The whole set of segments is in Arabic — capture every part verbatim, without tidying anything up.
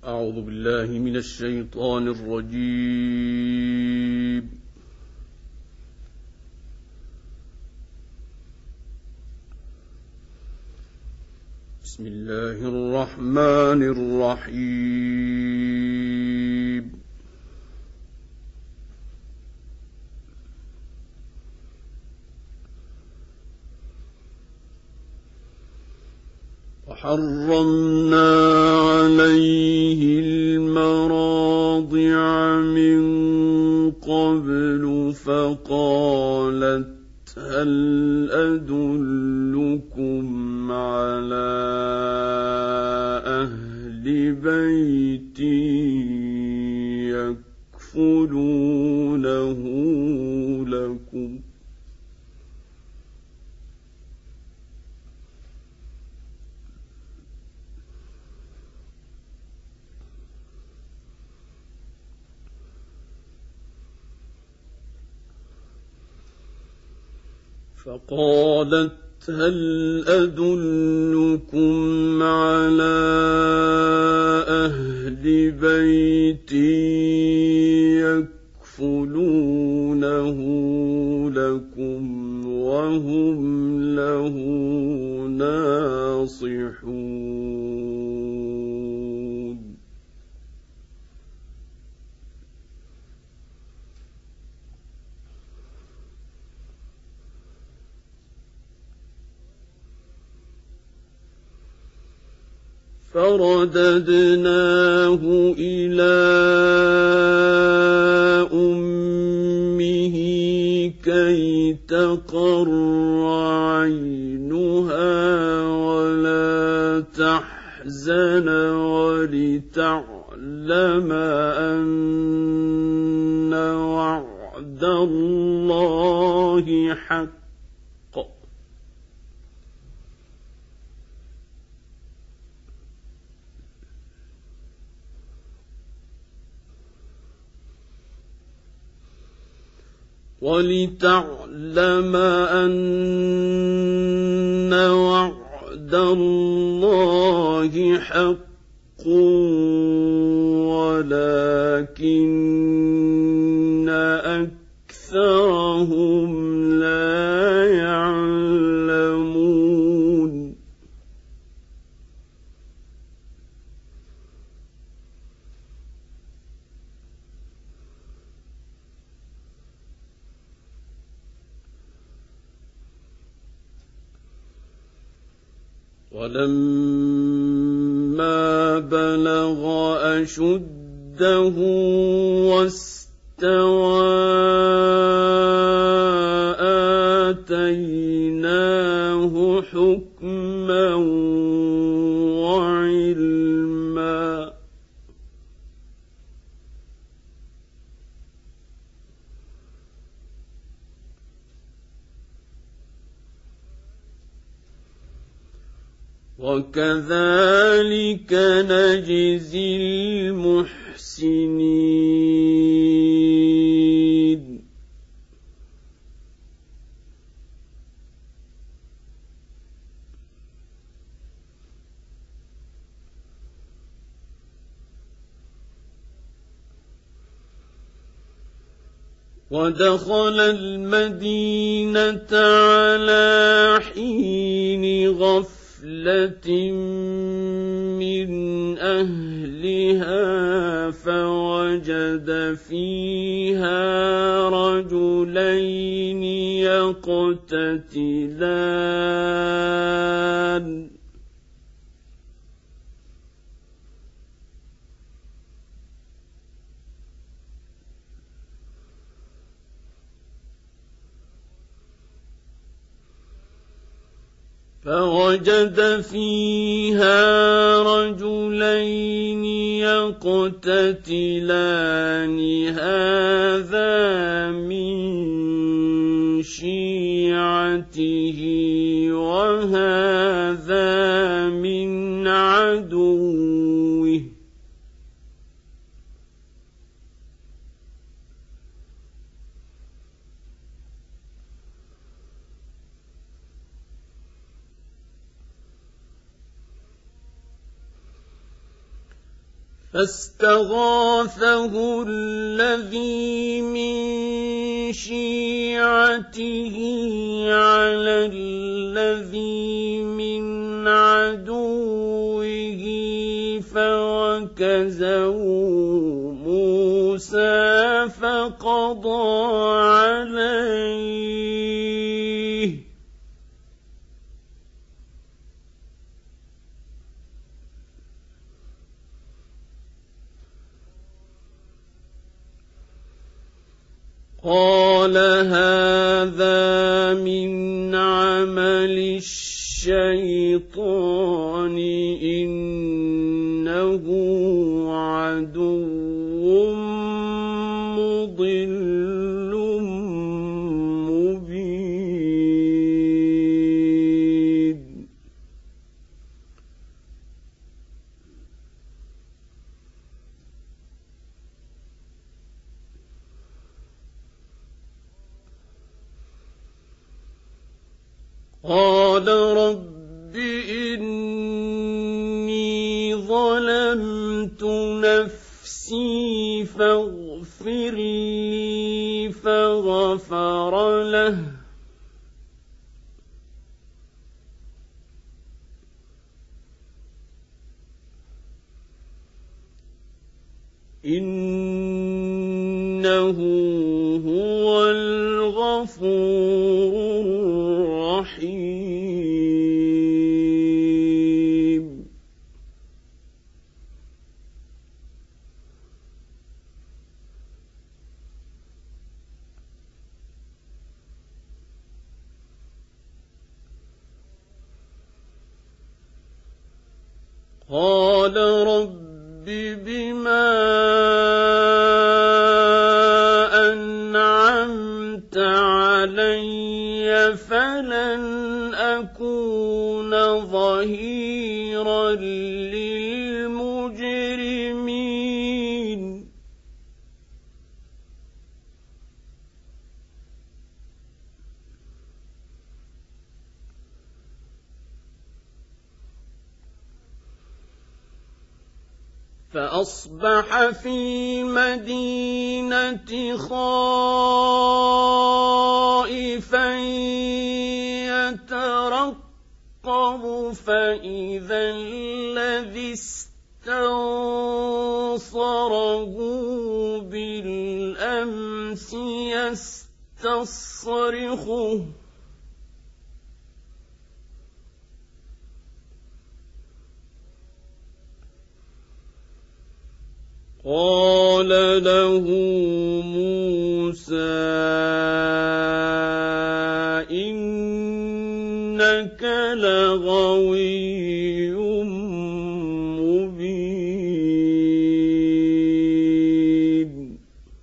أعوذ بالله من الشيطان الرجيم. بسم الله الرحمن الرحيم. وحرمنا عليه المراضع من قبل فقالت هل أدلكم على أهل بيت يكفلونه لكم فقالت هل أدلكم على أهل بيت يكفلونه لكم وهم له ناصحون. فرددناه إلى أمه كي تقر عينها ولا تحزن ولتعلم أن وعد الله حق ولتعلم أن وعد الله حق ولكن أكثرهم لا يعلمون. ولما بلغ أشده واستوى آتيناه حكما وعلما. وكذلك نجزي المحسنين. ودخل المدينة على حين غفلة من أهلها فوجد فيها رجلين يقتتلان فوجد فيها رجلين يقتتلان هذا من شيعته وهذا من عدوه فاستغاثه الذي من شيعته على الذي من عدوه فوكزه موسى فقضى عليه قال هذا من عمل الشيطان إنه عدو مضل مبين قال رب إني ظلمت نفسي فاغفر لي فغفر له إنه هو الغفور الرحيم قال رب بما أنعمت علي فلن أكون ظهيرا للمجرمين فأصبح في المدينة خائفا يترقب فإذا الذي استنصره بالأمس يستصرخه قال له موسى إنك لغوي مبين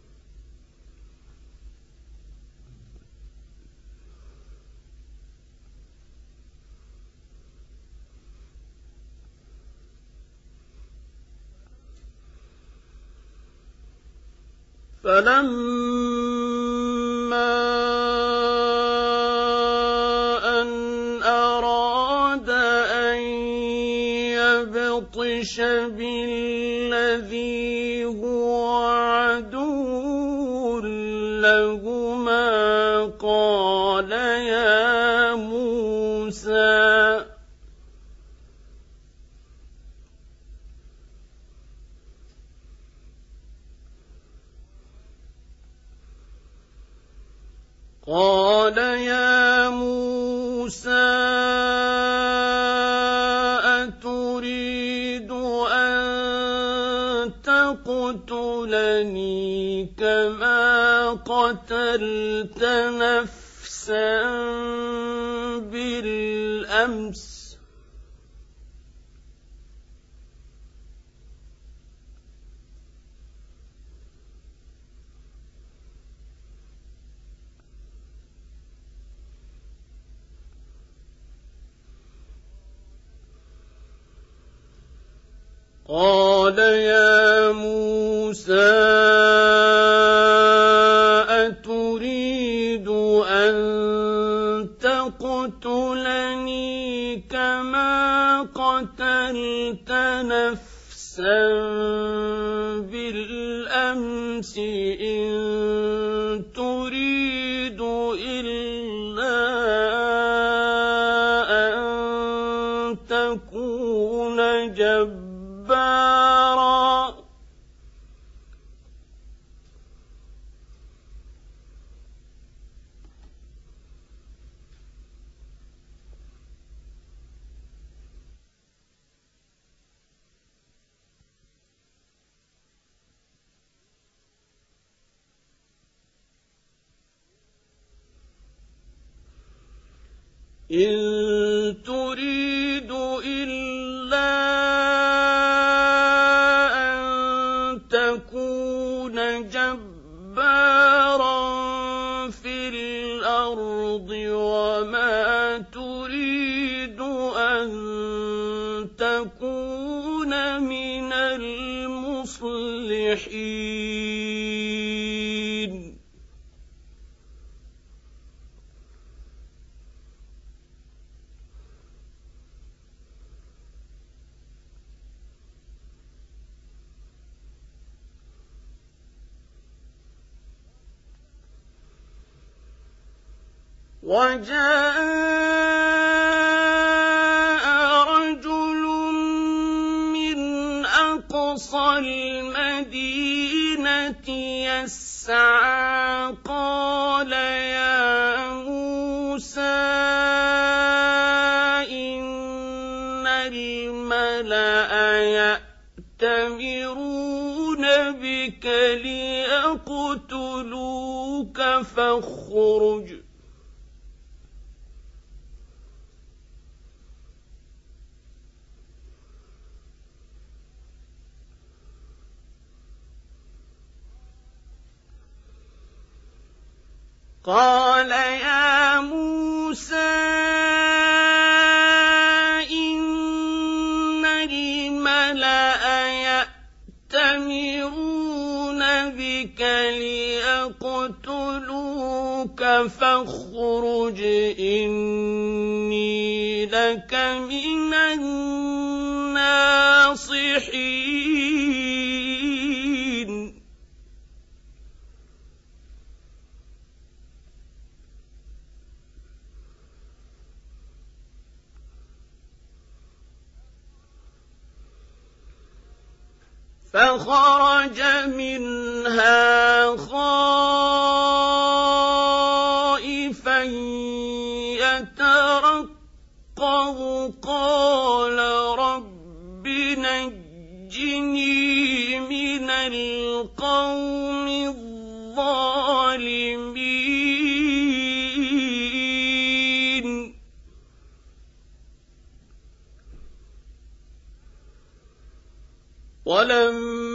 فلما أن أراد أن يبطش بالذي هو عدو لهما قال يا موسى قال يا موسى أتريد أن تقتلني كما قتلت نفسا بالأمس قال يا موسى أتريد أن تقتلني كما قتلت نفسا نَفْسًا بِالْأَمْسِ إِن تُرِيدُ إِلَّا أَن تَكُونَ جَبَّارًا إِن تُرِيدُ إِلَّا أَن تَكُونَ جَبَّارًا فِي الْأَرْضِ وَمَا تُرِيدُ أَن تَكُونَ مِنَ الْمُصْلِحِينَ وَجَاءَ رَجُلٌ مِّنْ أَقْصَى الْمَدِينَةِ يَسْعَىٰ قَالَ يَا مُوسَىٰ إِنَّ الْمَلَأَ يَأْتَمِرُونَ بِكَ لِيَقْتُلُوكَ فَاخْرُجْ قَالَ يَا مُوسَىٰ إِنَّ الْمَلَأَ يَأْتَمِرُونَ بِكَ لِيَقْتُلُوكَ فَاخْرُجْ إِنِّي لَكَ مِنَ النَّاصِحِينَ فَخَرَجَ مِنْهَا خَائِفًا يَتَرَقَّبُ قَالَ رَبِّ نَجِّنِي مِنَ الْقَوْمِ الظَّالِمِينَ وَلَمَّا